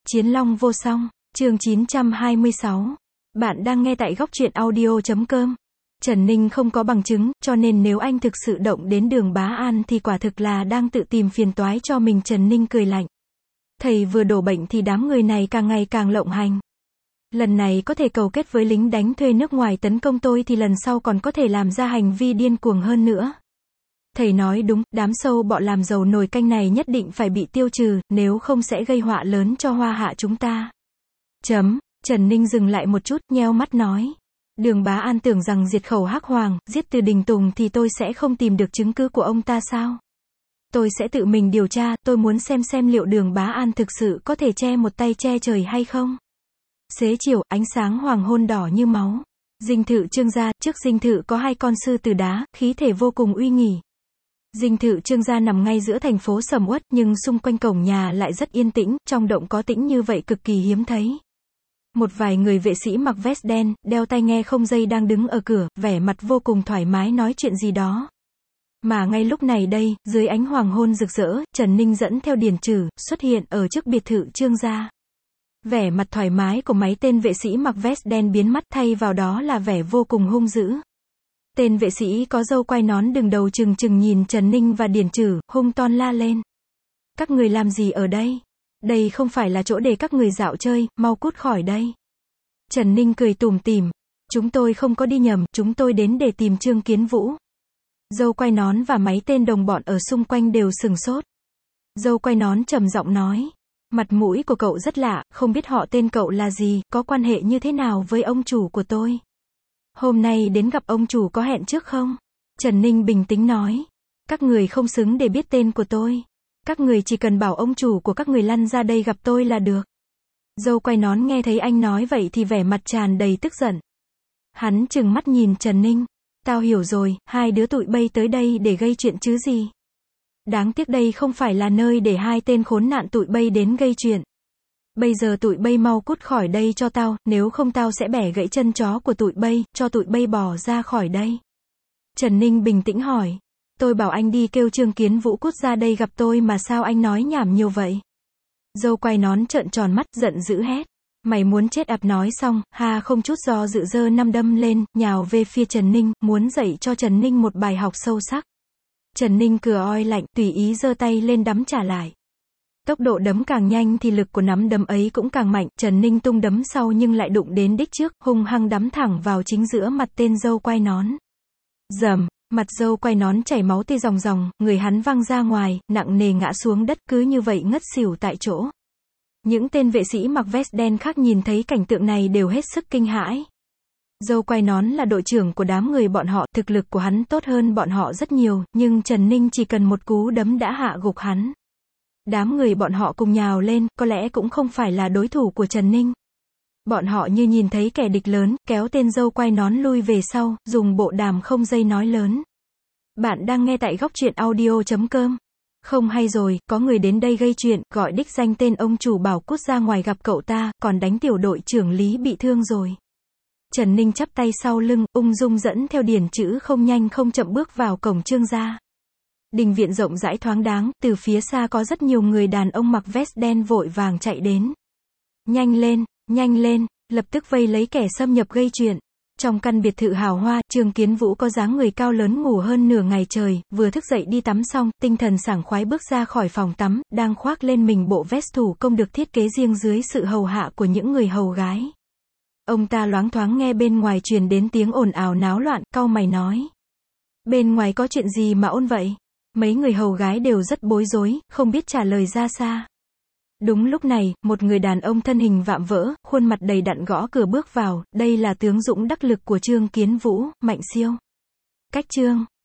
Chiến Long vô song, chương 926. Bạn đang nghe tại góc truyện audio.com. Trần Ninh không có bằng chứng, cho nên nếu anh thực sự động đến Đường Bá An thì quả thực là đang tự tìm phiền toái cho mình. Trần Ninh cười lạnh. Thầy vừa đổ bệnh thì đám người này càng ngày càng lộng hành. Lần này có thể cầu kết với lính đánh thuê nước ngoài tấn công tôi thì lần sau còn có thể làm ra hành vi điên cuồng hơn nữa. Thầy nói đúng, đám sâu bọ làm dầu nồi canh này nhất định phải bị tiêu trừ, nếu không sẽ gây họa lớn cho Hoa Hạ chúng ta. Trần Ninh dừng lại một chút, nheo mắt nói. Đường Bá An tưởng rằng diệt khẩu Hắc Hoàng, giết Từ Đình Tùng thì tôi sẽ không tìm được chứng cứ của ông ta sao? Tôi sẽ tự mình điều tra, tôi muốn xem liệu Đường Bá An thực sự có thể che một tay che trời hay không? Xế chiều, ánh sáng hoàng hôn đỏ như máu. Dinh thự Trương gia, trước dinh thự có 2 con sư tử đá, khí thể vô cùng uy nghi. Dinh thự Trương gia nằm ngay giữa thành phố sầm uất, nhưng xung quanh cổng nhà lại rất yên tĩnh, trong động có tĩnh như vậy cực kỳ hiếm thấy. Một vài người vệ sĩ mặc vest đen, đeo tai nghe không dây đang đứng ở cửa, vẻ mặt vô cùng thoải mái nói chuyện gì đó. Mà ngay lúc này đây, dưới ánh hoàng hôn rực rỡ, Trần Ninh dẫn theo Điền Trử, xuất hiện ở trước biệt thự Trương gia. Vẻ mặt thoải mái của mấy tên vệ sĩ mặc vest đen biến mất, thay vào đó là vẻ vô cùng hung dữ. Tên vệ sĩ có râu quai nón đừng đầu trừng trừng nhìn Trần Ninh và Điền Trử, hung ton la lên. Các người làm gì ở đây? Đây không phải là chỗ để các người dạo chơi, mau cút khỏi đây. Trần Ninh cười tủm tỉm. Chúng tôi không có đi nhầm, chúng tôi đến để tìm Trương Kiến Vũ. Râu quai nón và mấy tên đồng bọn ở xung quanh đều sừng sốt. Râu quai nón trầm giọng nói. Mặt mũi của cậu rất lạ, không biết họ tên cậu là gì, có quan hệ như thế nào với ông chủ của tôi? Hôm nay đến gặp ông chủ có hẹn trước không? Trần Ninh bình tĩnh nói. Các người không xứng để biết tên của tôi. Các người chỉ cần bảo ông chủ của các người lăn ra đây gặp tôi là được. Râu quai nón nghe thấy anh nói vậy thì vẻ mặt tràn đầy tức giận. Hắn trừng mắt nhìn Trần Ninh. Tao hiểu rồi, 2 đứa tụi bay tới đây để gây chuyện chứ gì. Đáng tiếc đây không phải là nơi để 2 tên khốn nạn tụi bay đến gây chuyện. Bây giờ tụi bay mau cút khỏi đây cho tao, nếu không tao sẽ bẻ gãy chân chó của tụi bay, cho tụi bay bỏ ra khỏi đây. Trần Ninh bình tĩnh hỏi. Tôi bảo anh đi kêu Trương Kiến Vũ cút ra đây gặp tôi mà sao anh nói nhảm nhiều vậy? Râu quai nón trợn tròn mắt, giận dữ hét. Mày muốn chết ạp nói xong, không chút do dự giơ 5 đâm lên, nhào về phía Trần Ninh, muốn dạy cho Trần Ninh một bài học sâu sắc. Trần Ninh cửa oi lạnh, tùy ý giơ tay lên đấm trả lại. Tốc độ đấm càng nhanh thì lực của nắm đấm ấy cũng càng mạnh, Trần Ninh tung đấm sau nhưng lại đụng đến đích trước, hung hăng đấm thẳng vào chính giữa mặt tên râu quai nón. Rầm, mặt râu quai nón chảy máu tươi ròng ròng, người hắn văng ra ngoài, nặng nề ngã xuống đất, cứ như vậy ngất xỉu tại chỗ. Những tên vệ sĩ mặc vest đen khác nhìn thấy cảnh tượng này đều hết sức kinh hãi. Râu quai nón là đội trưởng của đám người bọn họ, thực lực của hắn tốt hơn bọn họ rất nhiều, nhưng Trần Ninh chỉ cần một cú đấm đã hạ gục hắn. Đám người bọn họ cùng nhào lên, có lẽ cũng không phải là đối thủ của Trần Ninh. Bọn họ như nhìn thấy kẻ địch lớn, kéo tên râu quai nón lui về sau, dùng bộ đàm không dây nói lớn. Bạn đang nghe tại góc truyện audio.com. Không hay rồi, có người đến đây gây chuyện, gọi đích danh tên ông chủ bảo cút ra ngoài gặp cậu ta, còn đánh tiểu đội trưởng Lý bị thương rồi. Trần Ninh chắp tay sau lưng, ung dung dẫn theo Điền Trử không nhanh không chậm bước vào cổng Trương gia. Đình viện rộng rãi thoáng đáng, từ phía xa có rất nhiều người đàn ông mặc vest đen vội vàng chạy đến. Nhanh lên, lập tức vây lấy kẻ xâm nhập gây chuyện. Trong căn biệt thự hào hoa, Trương Kiến Vũ có dáng người cao lớn ngủ hơn nửa ngày trời, vừa thức dậy đi tắm xong, tinh thần sảng khoái bước ra khỏi phòng tắm, đang khoác lên mình bộ vest thủ công được thiết kế riêng dưới sự hầu hạ của những người hầu gái. Ông ta loáng thoáng nghe bên ngoài truyền đến tiếng ồn ào náo loạn, cau mày nói. Bên ngoài có chuyện gì mà ồn vậy? Mấy người hầu gái đều rất bối rối, không biết trả lời ra sao. Đúng lúc này, một người đàn ông thân hình vạm vỡ, khuôn mặt đầy đặn gõ cửa bước vào, đây là tướng dũng đắc lực của Trương Kiến Vũ, Mạnh Siêu. Cách Trương